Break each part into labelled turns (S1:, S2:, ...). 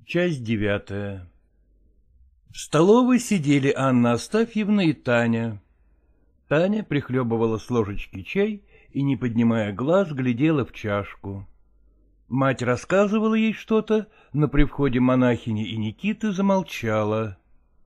S1: Часть 9. В столовой сидели Анна Астафьевна и Таня. Таня прихлебывала с ложечки чай и, не поднимая глаз, глядела в чашку. Мать рассказывала ей что-то, но при входе монахини и Никиты замолчала.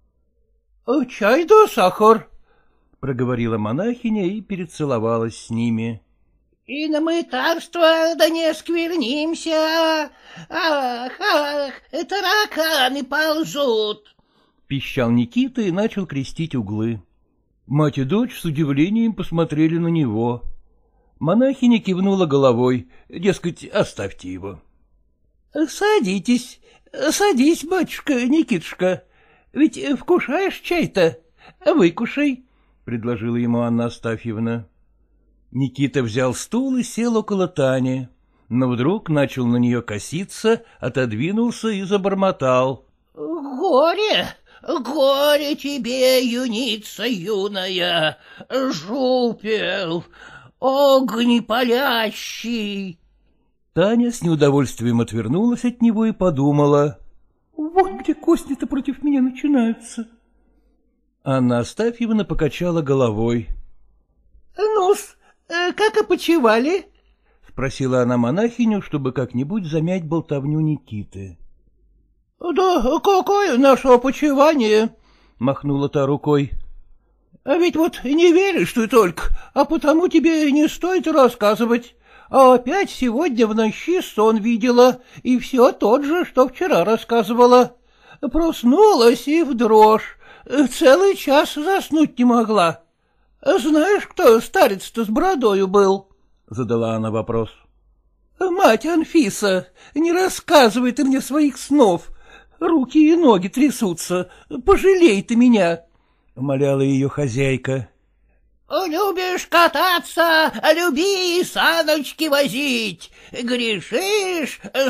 S1: — Чай да сахар, — проговорила монахиня и перецеловалась с ними.
S2: — И на мытарство да не сквернимся, ах, тараканы ползут,
S1: — пищал Никита и начал крестить углы. Мать и дочь с удивлением посмотрели на него. Монахиня кивнула головой, дескать, оставьте его. — Садитесь, садись, батюшка Никитушка, ведь вкушаешь чай-то, выкушай, — предложила ему Анна Астафьевна. Никита взял стул и сел около Тани, но вдруг начал на нее коситься, отодвинулся и забормотал.
S2: — Горе, горе тебе, юница юная, жупел, огонь палящий.
S1: Таня с неудовольствием отвернулась от него и подумала. — Вот где кости-то против меня начинаются. Анна Астафьевна покачала головой. — Ну-с, как и почивали? — спросила она монахиню, чтобы как-нибудь замять болтовню Никиты. — Да какое наше опочивание? — махнула та рукой. — А ведь вот не веришь ты только, а потому тебе не стоит рассказывать. А опять сегодня в ночи сон видела, и все тот же, что вчера рассказывала. Проснулась и в дрожь, целый час заснуть не могла. Знаешь, кто старец-то с бородою был? — задала она вопрос. — Мать Анфиса, не рассказывай ты мне своих снов. Руки и ноги трясутся, пожалей ты меня, — умоляла ее хозяйка.
S2: — Любишь кататься, люби саночки возить, грешишь —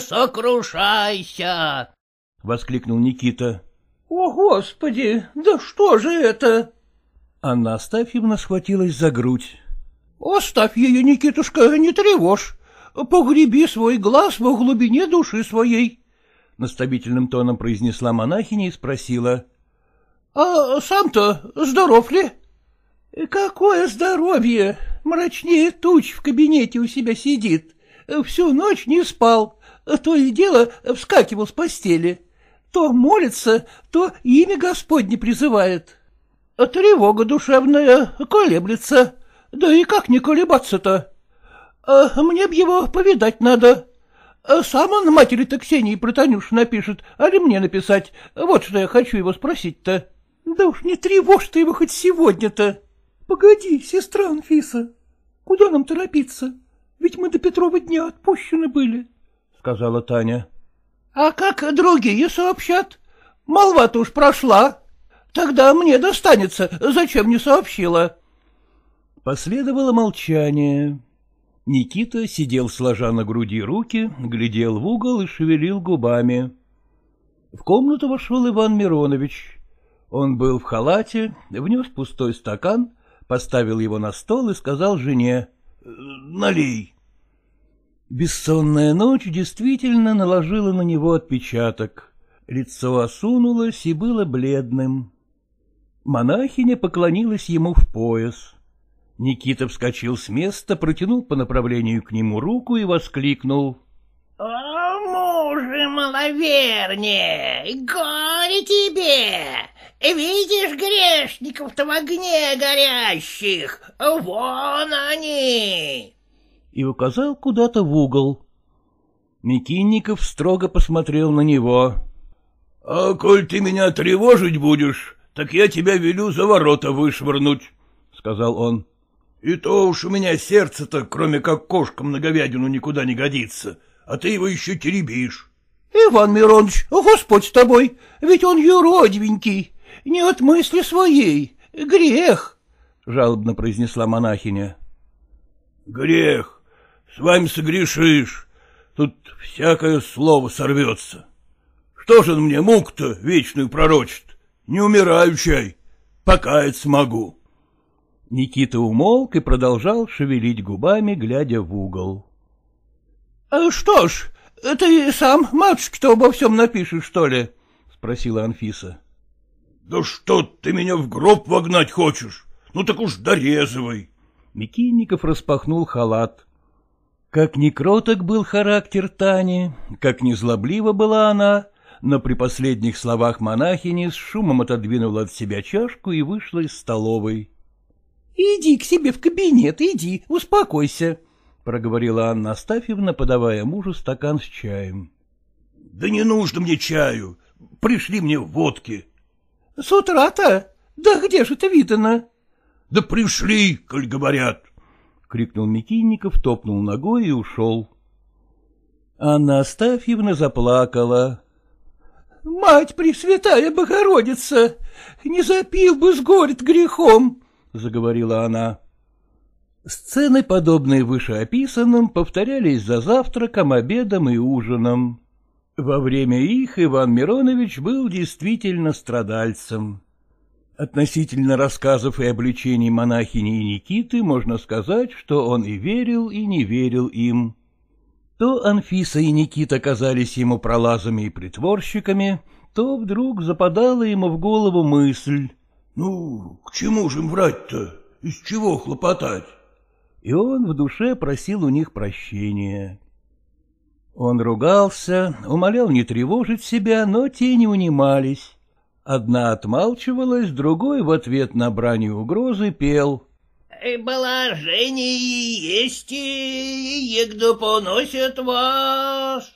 S2: сокрушайся,
S1: — воскликнул Никита. — О, Господи, да что же это? Анна Астафьевна схватилась за грудь. — Оставь ее, Никитушка, не тревожь. Погреби свой глаз во глубине души своей, — наставительным тоном произнесла монахиня и спросила. — А сам-то здоров ли? — Какое здоровье! Мрачнее туч в кабинете у себя сидит. Всю ночь не спал, то и дело вскакивал с постели. То молится, то имя Господне призывает. Тревога душевная колеблется. Да и как не колебаться-то? Мне б его повидать надо. Сам он матери-то Ксении про Танюшу напишет, а ли мне написать? Вот что я хочу его спросить-то. Да уж не тревожь ты его хоть сегодня-то. Погоди, сестра Анфиса, куда нам торопиться? Ведь мы до Петрова дня отпущены были, — сказала Таня. — А как другие сообщат? Молва-то уж прошла. Тогда мне достанется, зачем не сообщила? Последовало молчание. Никита сидел, сложа на груди руки, глядел в угол и шевелил губами. В комнату вошел Иван Миронович. Он был в халате, внес пустой стакан, поставил его на стол и сказал жене: — Налей. Бессонная ночь действительно наложила на него отпечаток. Лицо осунулось и было бледным. Монахиня поклонилась ему в пояс. Никита вскочил с места, протянул по направлению к нему руку и воскликнул: —
S2: О, муже маловернее, горе тебе! Видишь грешников-то в огне горящих? Вон они!
S1: И указал куда-то в угол. Микинников строго посмотрел на него. — А коль ты меня тревожить будешь, так я тебя велю за ворота вышвырнуть, — сказал он. — И то уж у меня сердце-то, кроме как кошкам на говядину, никуда не годится, а ты его еще теребишь. — Иван Миронович, Господь с тобой, ведь он юродивенький, не от мысли своей, грех, — жалобно произнесла монахиня. — Грех, с вами согрешишь, тут всякое слово сорвется. Что же он мне муку-то вечную пророчит? Не умираю, чай, покаяться могу. Никита умолк и продолжал шевелить губами, глядя в угол. — Что ж, — Ты сам матушке-то обо всем напишешь, что ли? — спросила Анфиса. — Да что ты меня в гроб вогнать хочешь? Ну так уж дорезывай. Микинников распахнул халат. Как ни кроток был характер Тани, как ни злоблива была она, но при последних словах монахини с шумом отодвинула от себя чашку и вышла из столовой. — Иди к себе в кабинет, иди, успокойся, — проговорила Анна Астафьевна, подавая мужу стакан с чаем. — Да не нужно мне чаю, пришли мне водки. — С утра-то? Да где же это видано? — Да пришли, коль говорят. — крикнул Микинников, топнул ногой и ушел. Анна Астафьевна заплакала. — Мать Пресвятая Богородица, не запил бы с горя грехом, — заговорила она. Сцены, подобные вышеописанным, повторялись за завтраком, обедом и ужином. Во время их Иван Миронович был действительно страдальцем. Относительно рассказов и обличений монахини и Никиты можно сказать, что он и верил, и не верил им. То Анфиса и Никита казались ему пролазами и притворщиками, то вдруг западала ему в голову мысль: «Ну, к чему же им врать-то? Из чего хлопотать?» И он в душе просил у них прощения. Он ругался, умолял не тревожить себя, но те не унимались. Одна отмалчивалась, другой в ответ на брань и угрозы пел:
S2: «Положение есть, егда поносят вас».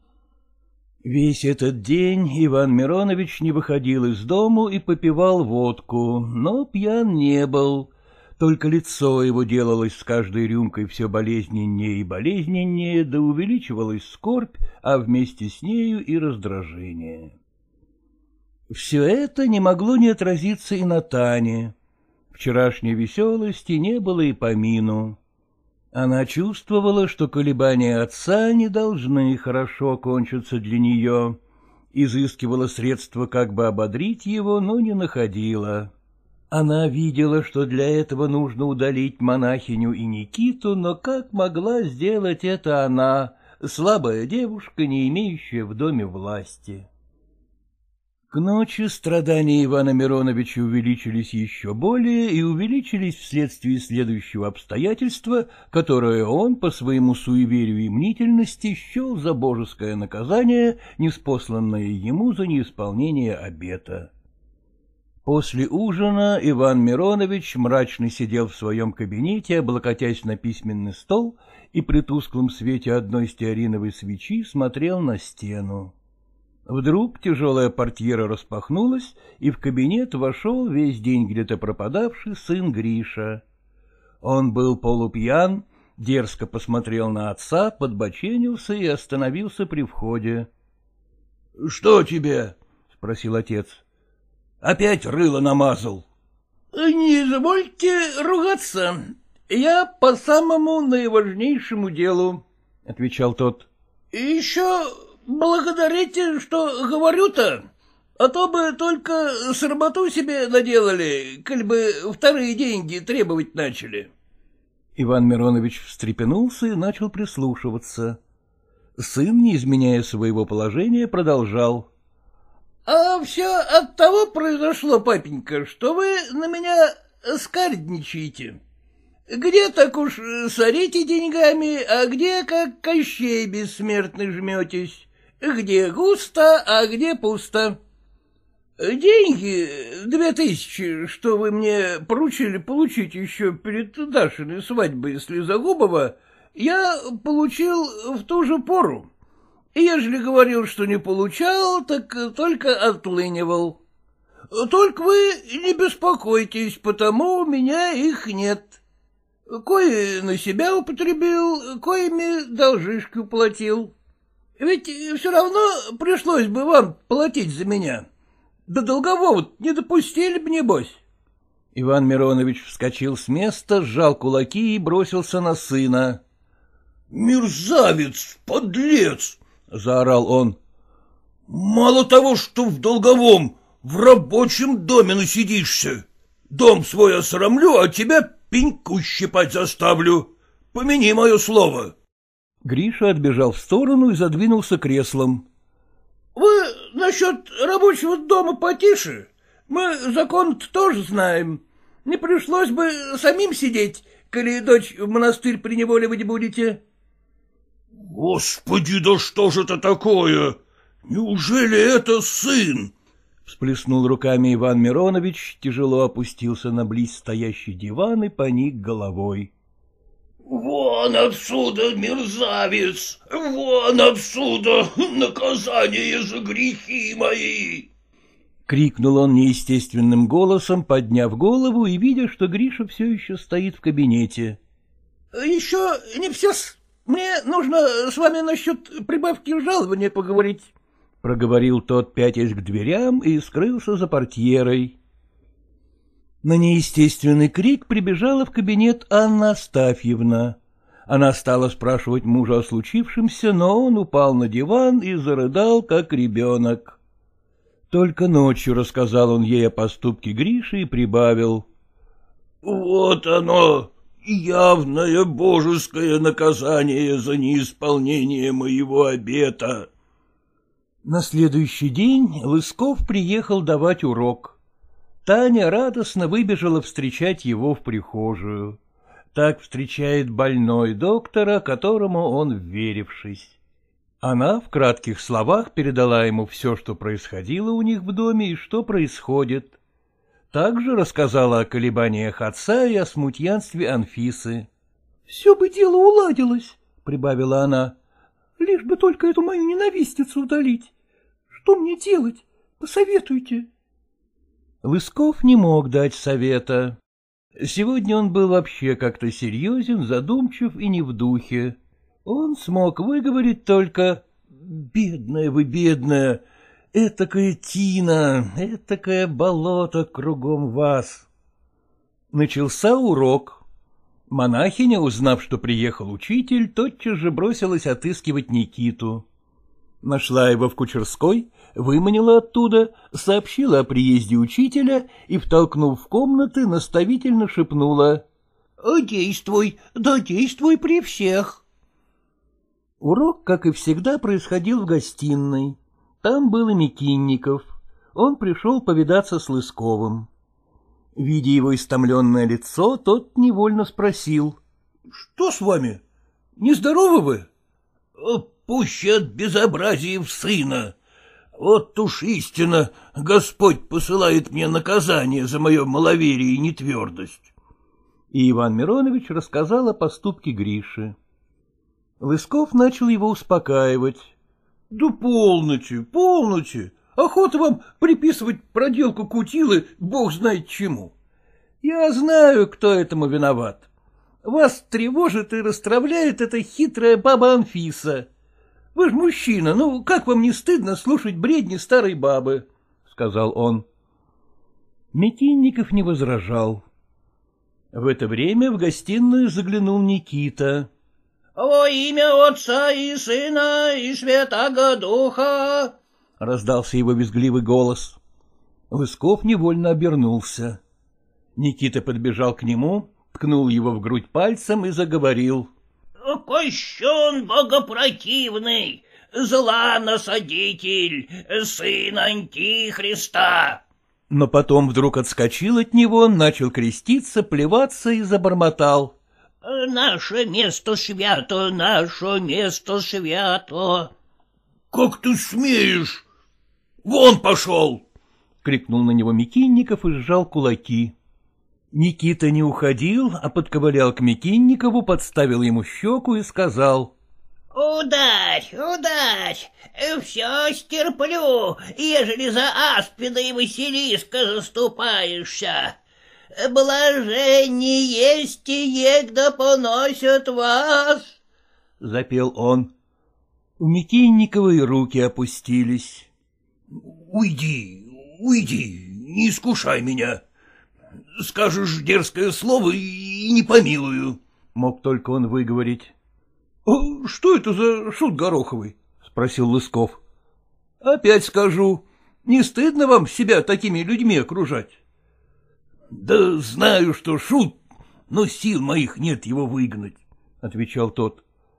S1: Весь этот день Иван Миронович не выходил из дому и попивал водку, но пьян не был. Только лицо его делалось с каждой рюмкой все болезненнее и болезненнее, да увеличивалась скорбь, а вместе с нею и раздражение. Все это не могло не отразиться и на Тане. Вчерашней веселости не было и помину. Она чувствовала, что колебания отца не должны хорошо кончиться для нее, изыскивала средства как бы ободрить его, но не находила. Она видела, что для этого нужно удалить монахиню и Никиту, но как могла сделать это она, слабая девушка, не имеющая в доме власти? К ночи страдания Ивана Мироновича увеличились еще более и увеличились вследствие следующего обстоятельства, которое он по своему суеверию и мнительности счел за божеское наказание, ниспосланное ему за неисполнение обета. После ужина Иван Миронович мрачно сидел в своем кабинете, облокотясь на письменный стол, и при тусклом свете одной стеариновой свечи смотрел на стену. Вдруг тяжелая портьера распахнулась, и в кабинет вошел весь день где-то пропадавший сын Гриша. Он был полупьян, дерзко посмотрел на отца, подбоченился и остановился при входе. — Что тебе? — спросил отец. — Опять рыло намазал. — Не извольте ругаться, я по самому наиважнейшему делу, — отвечал тот. — Еще... благодарите, что говорю-то, а то бы только сработу себе наделали, коль бы вторые деньги требовать начали. Иван Миронович встрепенулся и начал прислушиваться. Сын, не изменяя своего положения, продолжал. — А все от того произошло, папенька, что вы на меня скаредничаете. Где так уж сорите деньгами, а где, как Кощей бессмертный, жметесь. Где густо, а где пусто. Деньги 2000, что вы мне поручили получить еще перед Дашиной свадьбой Слезогубова, я получил в ту же пору. И ежели говорил, что не получал, так только отлынивал. Только вы не беспокойтесь, потому у меня их нет. Кое на себя употребил, коими должишки уплатил. Ведь все равно пришлось бы вам платить за меня. До долгового не допустили бы, небось. Иван Миронович вскочил с места, сжал кулаки и бросился на сына. — Мерзавец, подлец! — заорал он. — Мало того, что в долговом, в рабочем доме насидишься. Дом свой осрамлю, а тебя пеньку щипать заставлю. Помяни мое слово. Гриша отбежал в сторону и задвинулся креслом.
S2: — Вы насчет рабочего дома потише. Мы закон-то тоже знаем. Не пришлось бы самим сидеть, коли дочь в монастырь приневоливать будете.
S3: — Господи, да что же это такое? Неужели это сын?
S1: — всплеснул руками Иван Миронович, тяжело опустился на близ стоящий диван и поник головой.
S3: — Вон отсюда, мерзавец! Вон отсюда! Наказание за грехи мои!
S1: — крикнул он неестественным голосом, подняв голову и видя, что Гриша все еще стоит в кабинете.
S2: — Еще не все-с. Мне нужно с вами насчет прибавки жалования поговорить.
S1: — проговорил тот, пятясь к дверям, и скрылся за портьерой. На неестественный крик прибежала в кабинет Анна Астафьевна. Она стала спрашивать мужа о случившемся, но он упал на диван и зарыдал, как ребенок. Только ночью рассказал он ей о поступке Гриши и прибавил.
S3: — Вот оно, явное божеское наказание за неисполнение моего обета.
S1: На следующий день Лысков приехал давать урок. Таня радостно выбежала встречать его в прихожую. Так встречает больной доктора, которому он вверившись. Она в кратких словах передала ему все, что происходило у них в доме и что происходит. Также рассказала о колебаниях отца и о смутьянстве Анфисы. — Все бы дело уладилось, — прибавила она, — лишь бы только эту мою ненавистницу удалить. Что мне делать? Посоветуйте. Лысков не мог дать совета. Сегодня он был вообще как-то серьезен, задумчив и не в духе. Он смог выговорить только: «Бедная вы, бедная, этакая тина, этакое болото кругом вас». Начался урок. Монахиня, узнав, что приехал учитель, тотчас же бросилась отыскивать Никиту. Нашла его в Кучерской, выманила оттуда, сообщила о приезде учителя и, втолкнув в комнаты, наставительно шепнула:
S2: «Действуй, да действуй при всех».
S1: Урок, как и всегда, происходил в гостиной. Там был и Микинников. Он пришел повидаться с Лысковым. Видя его истомленное лицо, тот невольно спросил: — Что с вами? Нездоровы вы?
S3: — Пуще от безобразия в сына. Вот уж истинно, Господь посылает мне наказание за мое маловерие и нетвердость.
S1: И Иван Миронович рассказал о поступке Гриши. Лысков начал его успокаивать. — Да полноте, полноте. Охота вам приписывать проделку Кутилы бог знает чему. Я знаю, кто этому виноват. Вас тревожит и расстравляет эта хитрая баба Анфиса. Вы ж мужчина, ну как вам не стыдно слушать бредни старой бабы? — сказал он. Микинников не возражал. В это время в гостиную заглянул Никита.
S2: — Во имя Отца и Сына и Святаго Духа! —
S1: раздался его визгливый голос. Лысков невольно обернулся. Никита подбежал к нему, ткнул его в грудь пальцем и заговорил.
S2: — Кощун богопротивный, зла насадитель, сын Антихриста.
S1: Но потом вдруг отскочил от него, начал креститься, плеваться и забормотал.
S2: — Наше место свято, наше место свято.
S3: — Как ты смеешь? Вон пошел!
S1: — крикнул на него Микинников и сжал кулаки. Никита не уходил, а подковылял к Микинникову, подставил ему щеку и сказал: —
S2: Ударь, ударь, все стерплю, ежели за аспида и Василиска заступаешься. Блаженнее есть те, да поносят вас, —
S1: запел он. У Микинникова и руки опустились.
S3: — Уйди, уйди, не искушай меня. Скажешь дерзкое слово и не помилую, —
S1: мог только он выговорить. — Что это за шут Гороховый? — спросил Лысков. — Опять скажу, не стыдно вам себя такими людьми окружать?
S3: — Да знаю, что шут, но сил моих нет его выгнать, —
S1: отвечал тот. —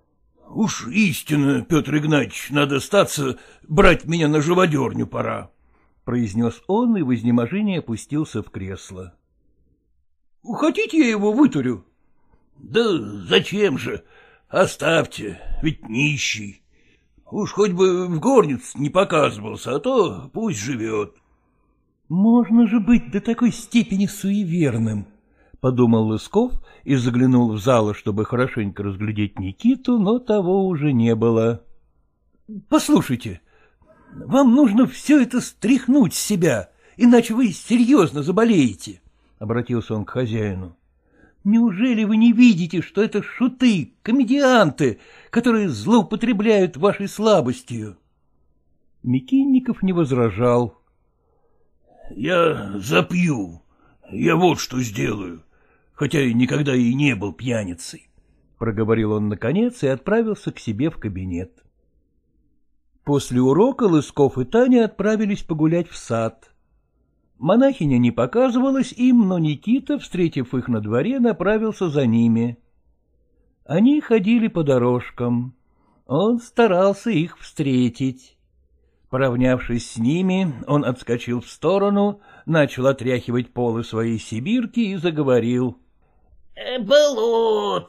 S3: — Уж истинно, Петр Игнатьевич, надо статься, брать меня на живодерню пора, — произнес он и в изнеможении опустился в кресло.
S1: — Хотите, я его вытурю?
S3: — Да зачем же? Оставьте, ведь нищий. Уж хоть бы в горнице не показывался, а то пусть живет.
S1: — Можно же быть до такой степени суеверным, — подумал Лысков и заглянул в зал, чтобы хорошенько разглядеть Никиту, но того уже не было. — Послушайте, вам нужно все это стряхнуть с себя, иначе вы серьезно заболеете, — обратился он к хозяину. — Неужели вы не видите, что это шуты, комедианты, которые злоупотребляют вашей слабостью? Микинников не возражал.
S3: — Я запью, я вот что сделаю, хотя и никогда и не был пьяницей, — проговорил он наконец и отправился к себе в кабинет.
S1: После урока Лысков и Таня отправились погулять в сад. Монахиня не показывалась им, но Никита, встретив их на дворе, направился за ними. Они ходили по дорожкам. Он старался их встретить. Поравнявшись с ними, он отскочил в сторону, начал отряхивать полы своей сибирки и заговорил.
S2: — Блуд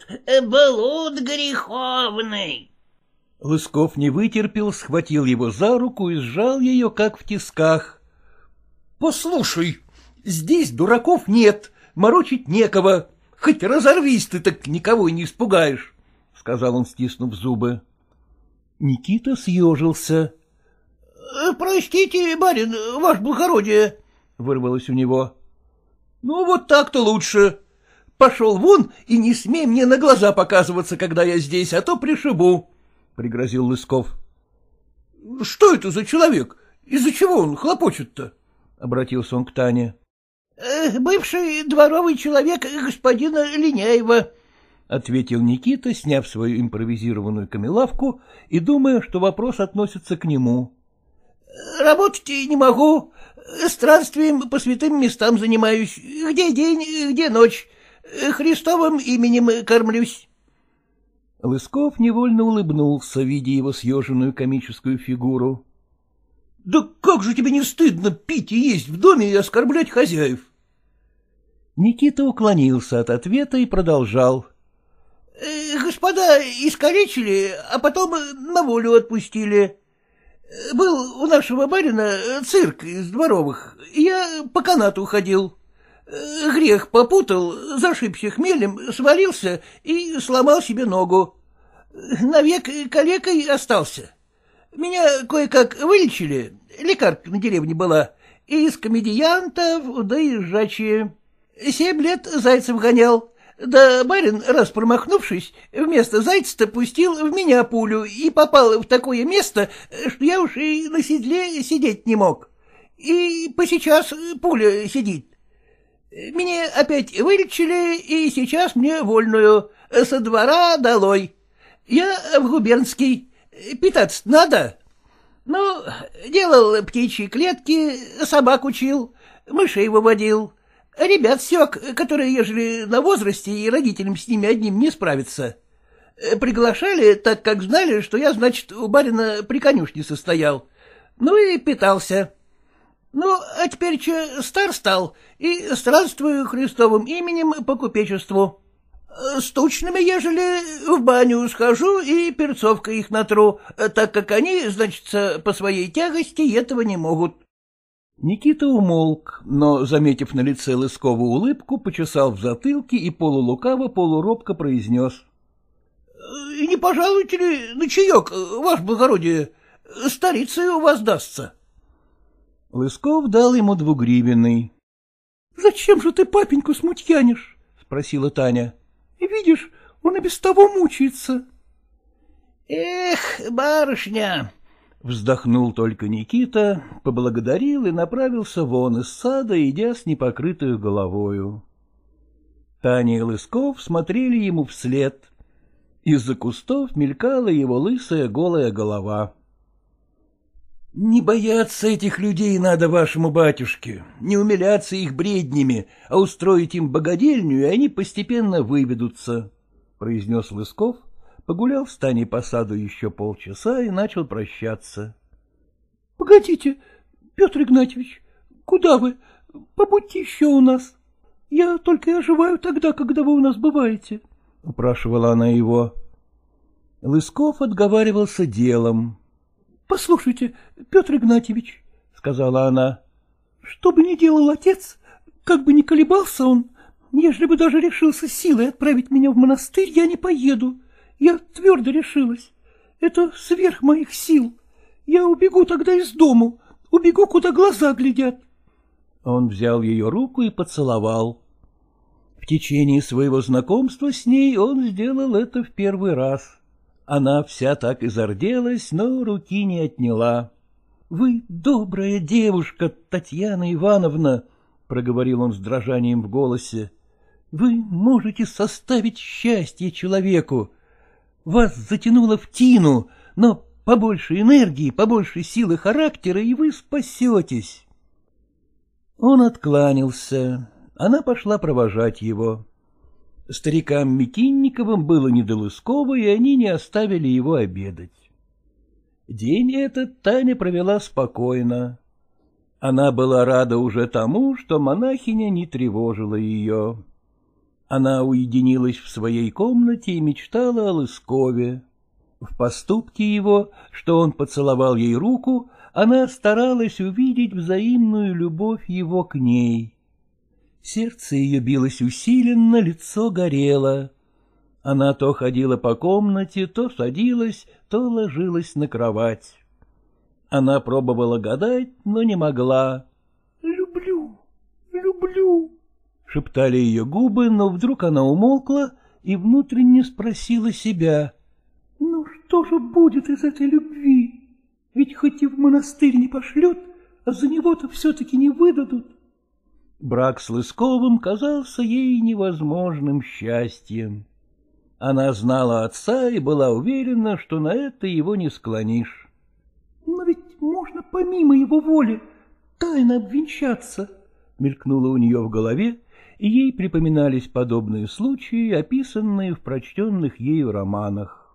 S2: греховный.
S1: Лысков не вытерпел, схватил его за руку и сжал ее, как в тисках. — Послушай, здесь дураков нет, морочить некого. Хоть разорвись ты, так никого и не испугаешь, — сказал он, стиснув зубы. Никита съежился. — Простите, барин, ваше благородие, — вырвалось у него. — Ну, вот так-то лучше. Пошел вон и не смей мне на глаза показываться, когда я здесь, а то пришибу, — пригрозил Лысков. — Что это за человек? Из-за чего он хлопочет-то? — обратился он к Тане. — Бывший дворовый человек господина Линяева, — ответил Никита, сняв свою импровизированную камелавку и думая, что вопрос относится к нему. — Работать не могу, странствием по святым местам занимаюсь, где день, где ночь, Христовым именем кормлюсь. Лысков невольно улыбнулся, видя его съеженную комическую фигуру. — Да как же тебе не стыдно пить и есть в доме и оскорблять хозяев? Никита уклонился от ответа и продолжал. — Господа искалечили, а потом на волю отпустили. Был у нашего барина цирк из дворовых, я по канату ходил. Грех попутал, зашибся хмелем, свалился и сломал себе ногу. Навек калекой остался. Меня кое-как вылечили, лекарка на деревне была, из комедиантов, да и жачьи. 7 лет зайцев гонял, да барин, раз промахнувшись, вместо зайца-то пустил в меня пулю и попал в такое место, что я уж и на седле сидеть не мог. И посейчас пуля сидит. Меня опять вылечили, и сейчас мне вольную, со двора долой. Я в губернский, питаться надо. Ну, делал птичьи клетки, собак учил, мышей выводил, ребят сёк, которые, ежели на возрасте и родителям с ними одним не справятся. Приглашали, так как знали, что я, значит, у барина при конюшне состоял. Ну и питался. Ну, а теперь стар стал и странствую Христовым именем по купечеству. С тучными, ежели в баню схожу и перцовкой их натру, так как они, значит, по своей тягости этого не могут. Никита умолк, но, заметив на лице Лыскова улыбку, почесал в затылке и полулукаво, полуробко произнес. — Не пожалуйте ли на чаек, ваше благородие? Старицей у вас дастся. Лысков дал ему 2 гривенный. — Зачем же ты папеньку смутьянишь? — спросила Таня. — Видишь, он и без того мучается. — Эх, барышня! — вздохнул только Никита, поблагодарил и направился вон из сада, идя с непокрытую головою. Таня и Лысков смотрели ему вслед. Из-за кустов мелькала его лысая голая голова. — Не бояться этих людей надо вашему батюшке, не умиляться их бреднями, а устроить им богадельню, и они постепенно выведутся, — произнес Лысков, погулял в стане по саду еще полчаса и начал прощаться.
S2: — Погодите, Петр Игнатьевич, куда вы? Побудьте еще у нас. Я только и оживаю тогда, когда вы у нас бываете, —
S1: упрашивала она его. Лысков отговаривался делом.
S2: — Послушайте, Петр Игнатьевич, — сказала она, — что бы ни делал отец, как бы ни колебался он, ежели бы даже решился силой отправить меня в монастырь, я не поеду. Я твердо решилась. Это сверх моих сил. Я убегу тогда из дому, убегу, куда глаза глядят.
S1: Он взял ее руку и поцеловал. В течение своего знакомства с ней он сделал это в первый раз. Она вся так и зарделась, но руки не отняла. — Вы добрая девушка, Татьяна Ивановна, — проговорил он с дрожанием в голосе. — Вы можете составить счастье человеку. Вас затянуло в тину, но побольше энергии, побольше силы характера, и вы спасетесь. Он откланялся. Она пошла провожать его. Старикам Микинниковым было не до Лыскова, и они не оставили его обедать. День этот Таня провела спокойно. Она была рада уже тому, что монахиня не тревожила ее. Она уединилась в своей комнате и мечтала о Лыскове. В поступке его, что он поцеловал ей руку, она старалась увидеть взаимную любовь его к ней. Сердце ее билось усиленно, лицо горело. Она то ходила по комнате, то садилась, то ложилась на кровать. Она пробовала гадать, но не могла.
S2: «Люблю, люблю»,
S1: — шептали ее губы, но вдруг она умолкла и внутренне спросила себя.
S2: «Ну что же будет из этой любви? Ведь хоть и в монастырь не пошлют, а за него-то все-таки не выдадут».
S1: Брак с Лысковым казался ей невозможным счастьем. Она знала отца и была уверена, что на это его не склонишь.
S2: — Но ведь можно помимо его воли тайно обвенчаться, — мелькнуло у нее в голове,
S1: и ей припоминались подобные случаи, описанные в прочтенных ею романах.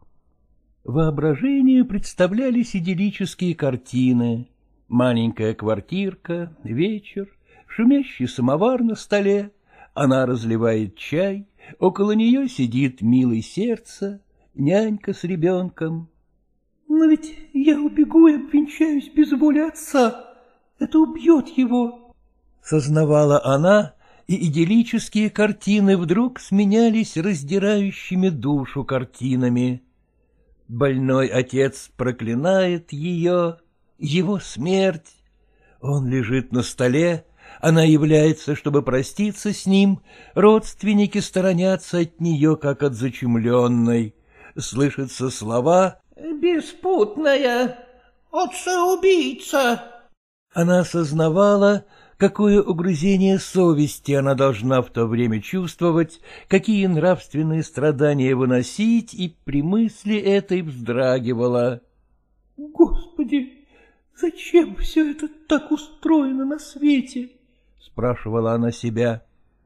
S1: Воображению представлялись идиллические картины: маленькая квартирка, вечер, шумящий самовар на столе, она разливает чай, около нее сидит милый сердце, нянька с ребенком.
S2: — Но ведь я убегу и обвенчаюсь без воли отца. Это убьет его,
S1: — сознавала она, и идиллические картины вдруг сменялись раздирающими душу картинами. Больной отец проклинает ее, его смерть. Он лежит на столе, она является, чтобы проститься с ним, родственники сторонятся от нее, как от зачумленной. Слышатся слова
S2: «Беспутная, отца-убийца».
S1: Она сознавала, какое угрызение совести она должна в то время чувствовать, какие нравственные страдания выносить, и при мысли этой вздрагивала.
S2: «Господи, зачем все это так устроено на свете?» —
S1: спрашивала она себя.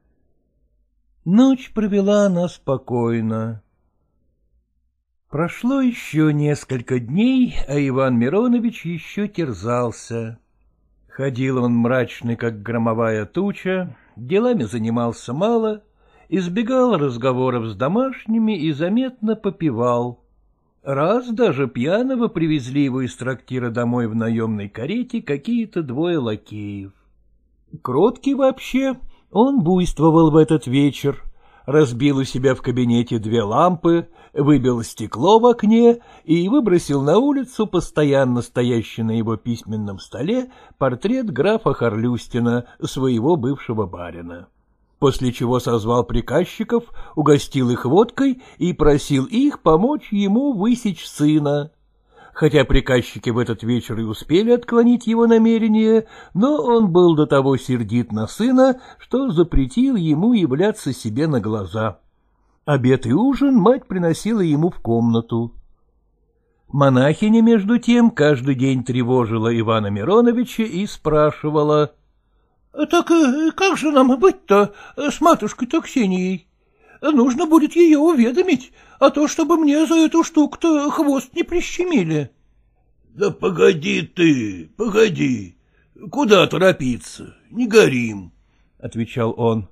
S1: Ночь провела она спокойно. Прошло еще несколько дней, а Иван Миронович еще терзался. Ходил он мрачный, как громовая туча, делами занимался мало, избегал разговоров с домашними и заметно попивал. Раз даже пьяного привезли его из трактира домой в наемной карете какие-то двое лакеев. Кроткий вообще, он буйствовал в этот вечер, разбил у себя в кабинете 2 лампы, выбил стекло в окне и выбросил на улицу постоянно стоящий на его письменном столе портрет графа Харлюстина, своего бывшего барина. После чего созвал приказчиков, угостил их водкой и просил их помочь ему высечь сына. Хотя приказчики в этот вечер и успели отклонить его намерение, но он был до того сердит на сына, что запретил ему являться себе на глаза. Обед и ужин мать приносила ему в комнату. Монахиня, между тем, каждый день тревожила Ивана Мироновича и спрашивала: —
S2: Так как же нам быть-то с матушкой-то Ксенией?
S1: Нужно будет ее уведомить, а то, чтобы мне за эту штуку-то хвост не прищемили.
S3: — Да погоди ты, погоди. Куда торопиться? Не горим, — отвечал он.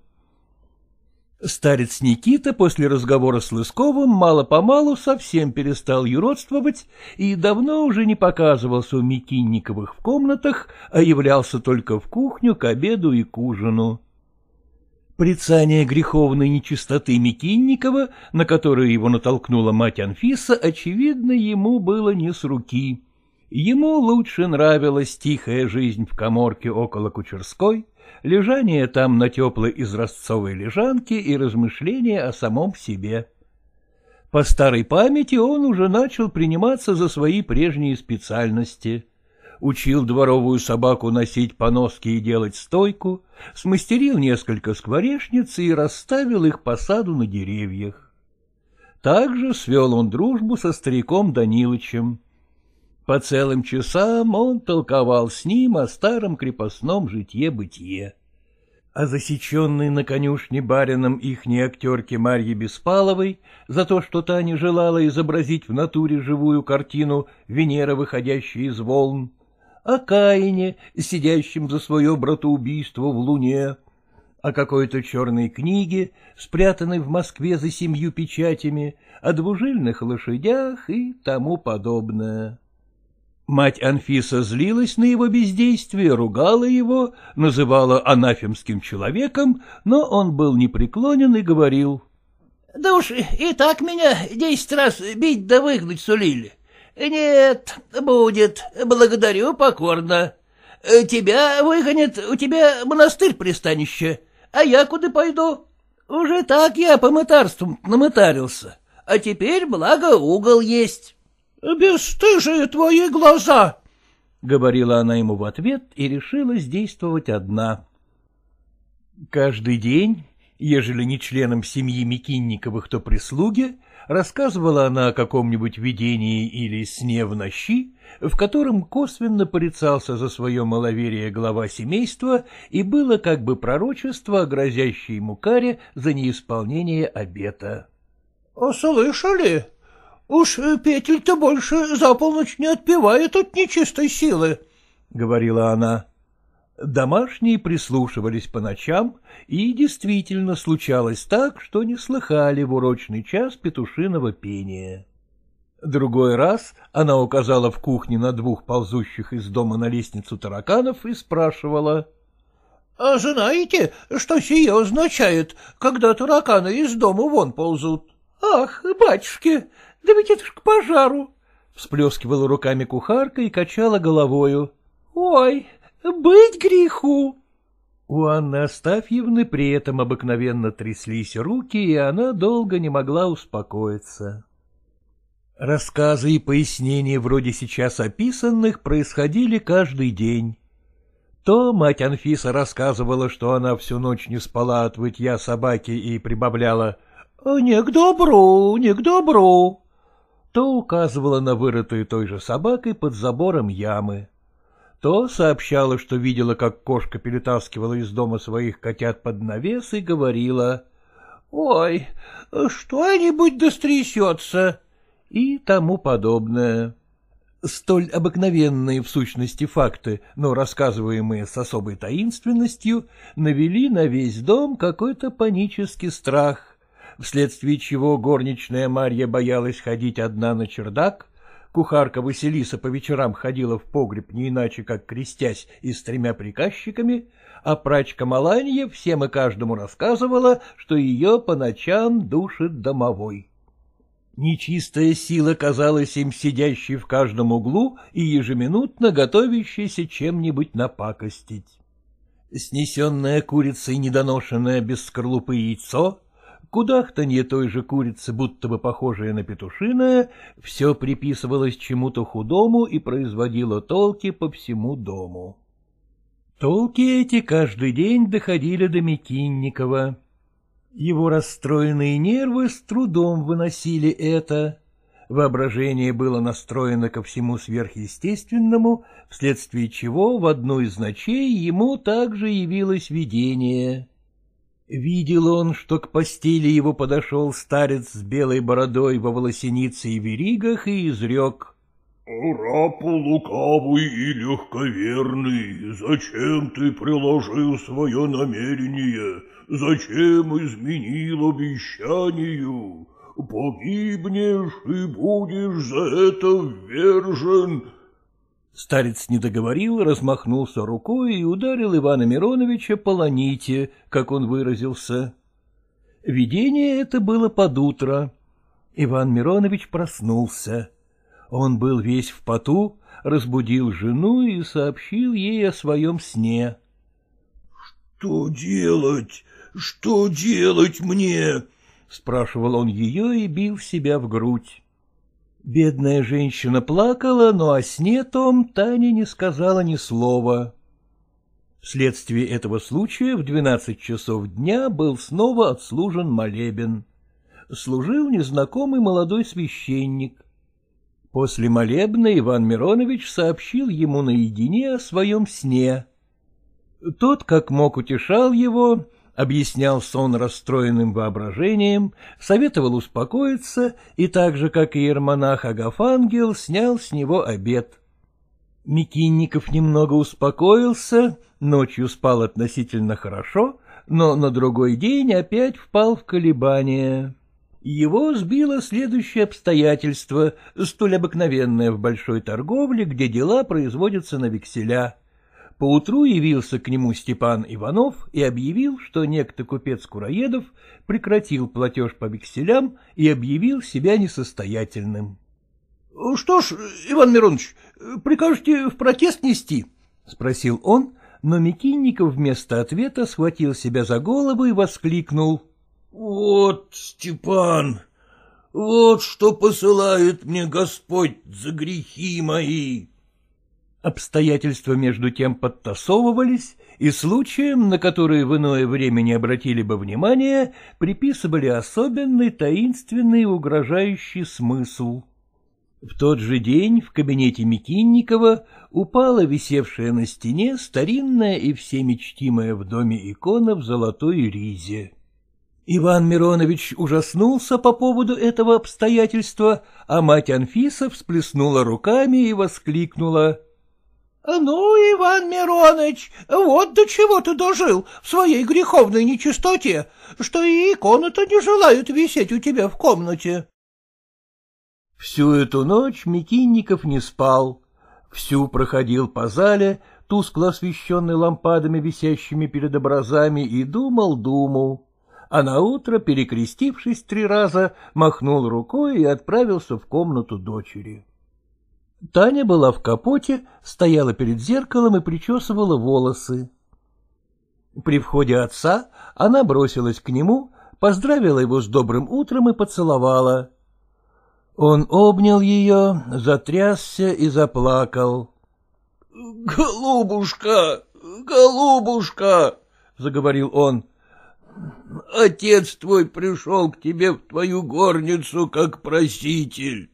S1: Старец Никита после разговора с Лысковым мало-помалу совсем перестал юродствовать и давно уже не показывался у Микинниковых в комнатах, а являлся только в кухню к обеду и к ужину. Порицание греховной нечистоты Микинникова, на которую его натолкнула мать Анфиса, очевидно, ему было не с руки. Ему лучше нравилась тихая жизнь в каморке около Кучерской, лежание там на теплой изразцовой лежанке и размышления о самом себе. По старой памяти он уже начал приниматься за свои прежние специальности. Учил дворовую собаку носить поноски и делать стойку, смастерил несколько скворечниц и расставил их по саду на деревьях. Также свел он дружбу со стариком Данилычем. По целым часам он толковал с ним о старом крепостном житье-бытие. А засеченный на конюшне барином ихней актерке Марье Беспаловой за то, что та не желала изобразить в натуре живую картину Венера, выходящая из волн, о Каине, сидящем за свое братоубийство в Луне, о какой-то черной книге, спрятанной в Москве за 7 печатями, о двужильных лошадях и тому подобное. Мать Анфиса злилась на его бездействие, ругала его, называла анафемским человеком, но он был непреклонен и говорил: —
S2: Да уж и так меня 10 раз бить да выгнать сулили. Нет, будет, благодарю покорно. Тебя выгонят, у тебя монастырь пристанище, а я куда пойду? Уже так я по мытарству намытарился, а теперь, благо, угол есть. — Бесстыжие твои глаза! — говорила она ему в ответ и решилась действовать одна.
S1: Каждый день, ежели не членам семьи Микинниковых, то прислуге, рассказывала она о каком-нибудь видении или сне в нощи, в котором косвенно порицался за свое маловерие глава семейства, и было как бы пророчество о грозящей ему каре за неисполнение обета. — Слышали? Уж Петель-то больше за полночь не отпевает от нечистой силы, — говорила она. Домашние прислушивались по ночам, и действительно случалось так, что не слыхали в урочный час петушиного пения. Другой раз она указала в кухне на 2 ползущих из дома на лестницу тараканов и спрашивала: — А знаете, что сие означает, когда тараканы из дома вон ползут? — Ах, батюшки! Да ведь это ж к пожару! — всплескивала руками кухарка и качала головою. — Ой, быть греху! У Анны Астафьевны при этом обыкновенно тряслись руки, и она долго не могла успокоиться. Рассказы и пояснения вроде сейчас описанных происходили каждый день. То мать Анфиса рассказывала, что она всю ночь не спала от вытья собаки, и прибавляла: «Не к добру, не к добру», то указывала на вырытую той же собакой под забором ямы, то сообщала, что видела, как кошка перетаскивала из дома своих котят под навес, и говорила: «Ой, что-нибудь дострясется», и тому подобное. Столь обыкновенные в сущности факты, но рассказываемые с особой таинственностью, навели на весь дом какой-то панический страх, вследствие чего горничная Марья боялась ходить одна на чердак, кухарка Василиса по вечерам ходила в погреб не иначе, как крестясь и с 3 приказчиками, а прачка Маланья всем и каждому рассказывала, что ее по ночам душит домовой. Нечистая сила казалась им сидящей в каждом углу и ежеминутно готовящейся чем-нибудь напакостить. Снесенная курицей недоношенное без скорлупы яйцо, кудахтанье той же курицы, будто бы похожее на петушиное, все приписывалось чему-то худому и производило толки по всему дому. Толки эти каждый день доходили до Микинникова. Его расстроенные нервы с трудом выносили это. Воображение было настроено ко всему сверхъестественному, вследствие чего в одну из ночей ему также явилось видение. Видел он, что к постели его подошел старец с белой бородой во волосенице и веригах и изрек:
S3: «Раб лукавый и легковерный, зачем ты приложил свое намерение, зачем изменил обещанию? Погибнешь и будешь за это ввержен».
S1: Старец не договорил, размахнулся рукой и ударил Ивана Мироновича по ланите, как он выразился. Видение это было под утро. Иван Миронович проснулся. Он был весь в поту, разбудил жену и сообщил ей о своем сне.
S3: — Что делать? Что делать мне? —
S1: спрашивал он ее и бил себя в грудь. Бедная женщина плакала, но о сне том Таня не сказала ни слова. Вследствие этого случая в 12 часов дня был снова отслужен молебен. Служил незнакомый молодой священник. После молебна Иван Миронович сообщил ему наедине о своем сне. Тот, как мог, утешал его, объяснял сон расстроенным воображением, советовал успокоиться и так же, как и иеромонах Агафангел, снял с него обет. Микинников немного успокоился, ночью спал относительно хорошо, но на другой день опять впал в колебания. Его сбило следующее обстоятельство, столь обыкновенное в большой торговле, где дела производятся на векселя. Поутру явился к нему Степан Иванов и объявил, что некто купец Кураедов прекратил платеж по векселям и объявил себя несостоятельным. — Что ж, Иван Миронович, прикажете в протест нести? — спросил он, но Микинников вместо ответа схватил себя за голову и воскликнул: —
S3: Вот, Степан, вот что посылает мне Господь за грехи мои.
S1: Обстоятельства между тем подтасовывались, и случаям, на которые в иное время не обратили бы внимания, приписывали особенный, таинственный и угрожающий смысл. В тот же день в кабинете Микинникова упала висевшая на стене старинная и всеми чтимая в доме икона в золотой ризе. Иван Миронович ужаснулся по поводу этого обстоятельства, а мать Анфиса всплеснула руками и воскликнула: — Ну, Иван Мироныч, вот до чего ты дожил в своей греховной нечистоте, что и иконы-то не желают висеть у тебя в комнате. Всю эту ночь Микинников не спал, всю проходил по зале, тускло освещенной лампадами, висящими перед образами, и думал думу, а наутро, перекрестившись 3 раза, махнул рукой и отправился в комнату дочери. Таня была в капоте, стояла перед зеркалом и причесывала волосы. При входе отца она бросилась к нему, поздравила его с добрым утром и поцеловала. Он обнял ее, затрясся и заплакал. — Голубушка, голубушка, — заговорил он, — отец твой пришел к тебе в твою горницу как проситель.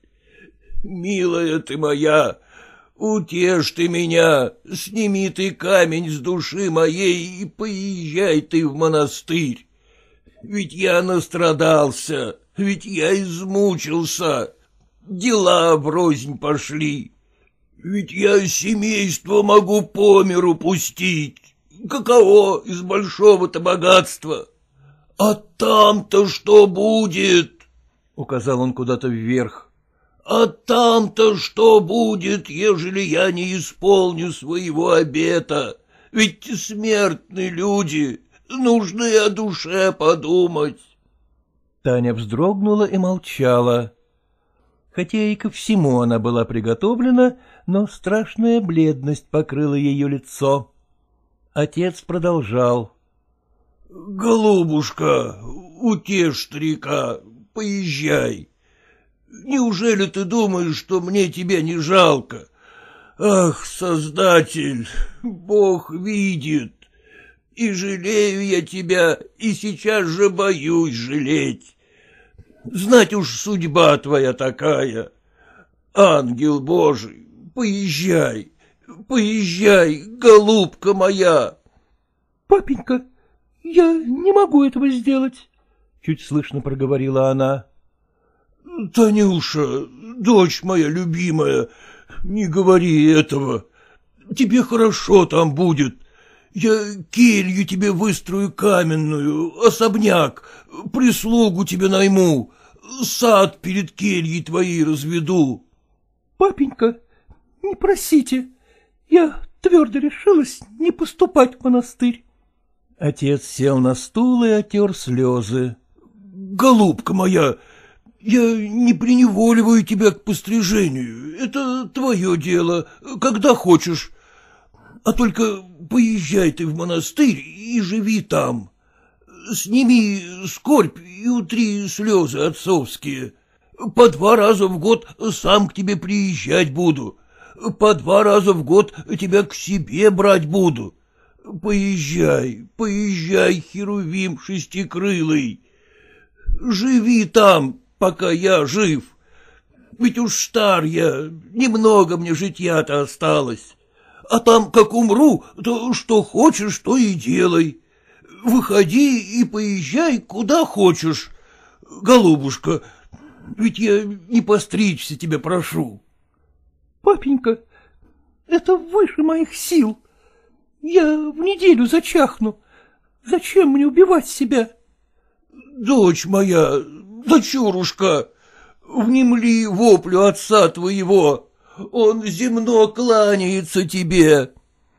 S1: Милая ты моя, утешь ты меня, сними ты камень с души моей и поезжай ты в монастырь. Ведь я настрадался, ведь я измучился, дела врознь пошли. Ведь я семейство могу по миру пустить, каково из большого-то богатства. А там-то что будет? — указал он куда-то вверх. А там-то что будет, ежели я не исполню своего обета? Ведь смертные люди, нужны о душе подумать. Таня вздрогнула и молчала. Хотя и ко всему она была приготовлена, но страшная бледность покрыла ее лицо. Отец продолжал. — Голубушка, утешь старика, поезжай. Неужели ты думаешь, что мне тебя не жалко? Ах, Создатель, Бог видит. И жалею я тебя, и сейчас же боюсь жалеть. Знать уж судьба твоя такая. Ангел Божий, поезжай, поезжай, голубка моя. — Папенька, Я не могу этого сделать, — чуть слышно проговорила она.
S3: — Танюша, дочь моя любимая, не говори этого. Тебе хорошо там будет. Я келью тебе выстрою каменную, особняк, прислугу тебе найму, сад перед кельей твоей разведу.
S1: — Папенька, не просите, я твердо решилась не поступать в монастырь. Отец сел на стул и отер слезы.
S3: — Голубка моя, я не приневоливаю тебя к пострижению, это твое дело, когда хочешь. А только поезжай ты в монастырь и живи там. Сними скорбь и утри слезы отцовские. По 2 раза в год сам к тебе приезжать буду. По 2 раза в год тебя к себе брать буду. Поезжай, поезжай, Херувим шестикрылый. Живи там, пока я жив. Ведь уж стар я, немного мне житья-то осталось. А там, как умру, то что хочешь, то и делай. Выходи и поезжай, куда хочешь. Голубушка, ведь я не постричься тебя прошу.
S1: — Папенька, это выше моих сил. Я в неделю зачахну. Зачем мне убивать себя?
S3: — Дочь моя, дочурушка, внемли воплю отца твоего. Он земно кланяется тебе.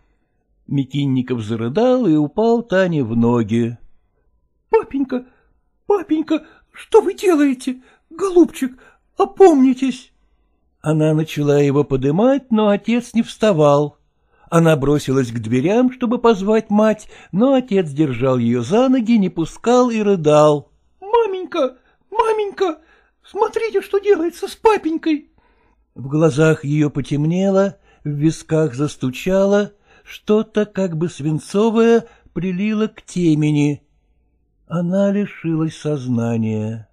S1: Микинников зарыдал и упал Тане в ноги. — Папенька, папенька, что вы делаете? Голубчик, опомнитесь. Она начала его подымать, но отец не вставал. Она бросилась к дверям, чтобы позвать мать, но отец держал ее за ноги, не пускал и рыдал. — Маменька, маменька, смотрите, что делается с папенькой. В глазах ее потемнело, в висках застучало, что-то как бы свинцовое прилило к темени. Она лишилась сознания.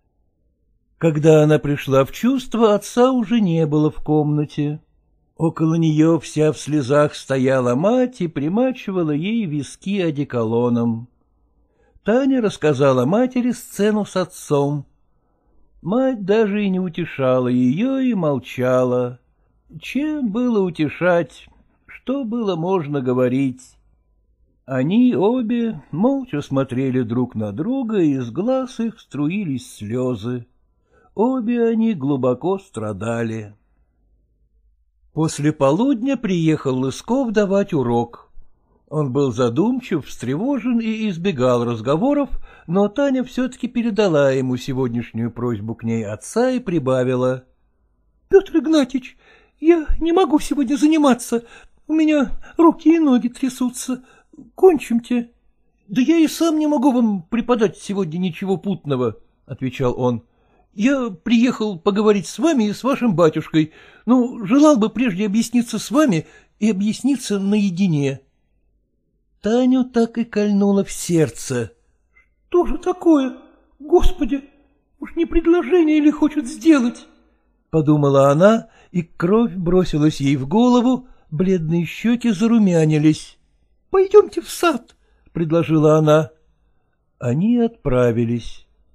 S1: Когда она пришла в чувство, отца уже не было в комнате. Около нее вся в слезах стояла мать и примачивала ей виски одеколоном. Таня рассказала матери сцену с отцом. Мать даже и не утешала ее и молчала. Чем было утешать, что было можно говорить? Они обе молча смотрели друг на друга, и из глаз их струились слезы. Обе они глубоко страдали. После полудня приехал Лысков давать урок. Он был задумчив, встревожен и избегал разговоров, но Таня все-таки передала ему сегодняшнюю просьбу к ней отца и прибавила. — Петр Игнатьич, я не могу сегодня заниматься, у меня руки и ноги трясутся. Кончимте. — Да я и сам не могу вам преподать сегодня ничего путного, — отвечал он. — Я приехал поговорить с вами и с вашим батюшкой, но желал бы прежде объясниться с вами и объясниться наедине. Таню так и кольнуло в сердце. — Что же такое? Господи, уж не предложение ли хочет сделать? — подумала она, и кровь бросилась ей в голову, бледные щеки зарумянились. — Пойдемте в сад, — предложила она. Они отправились.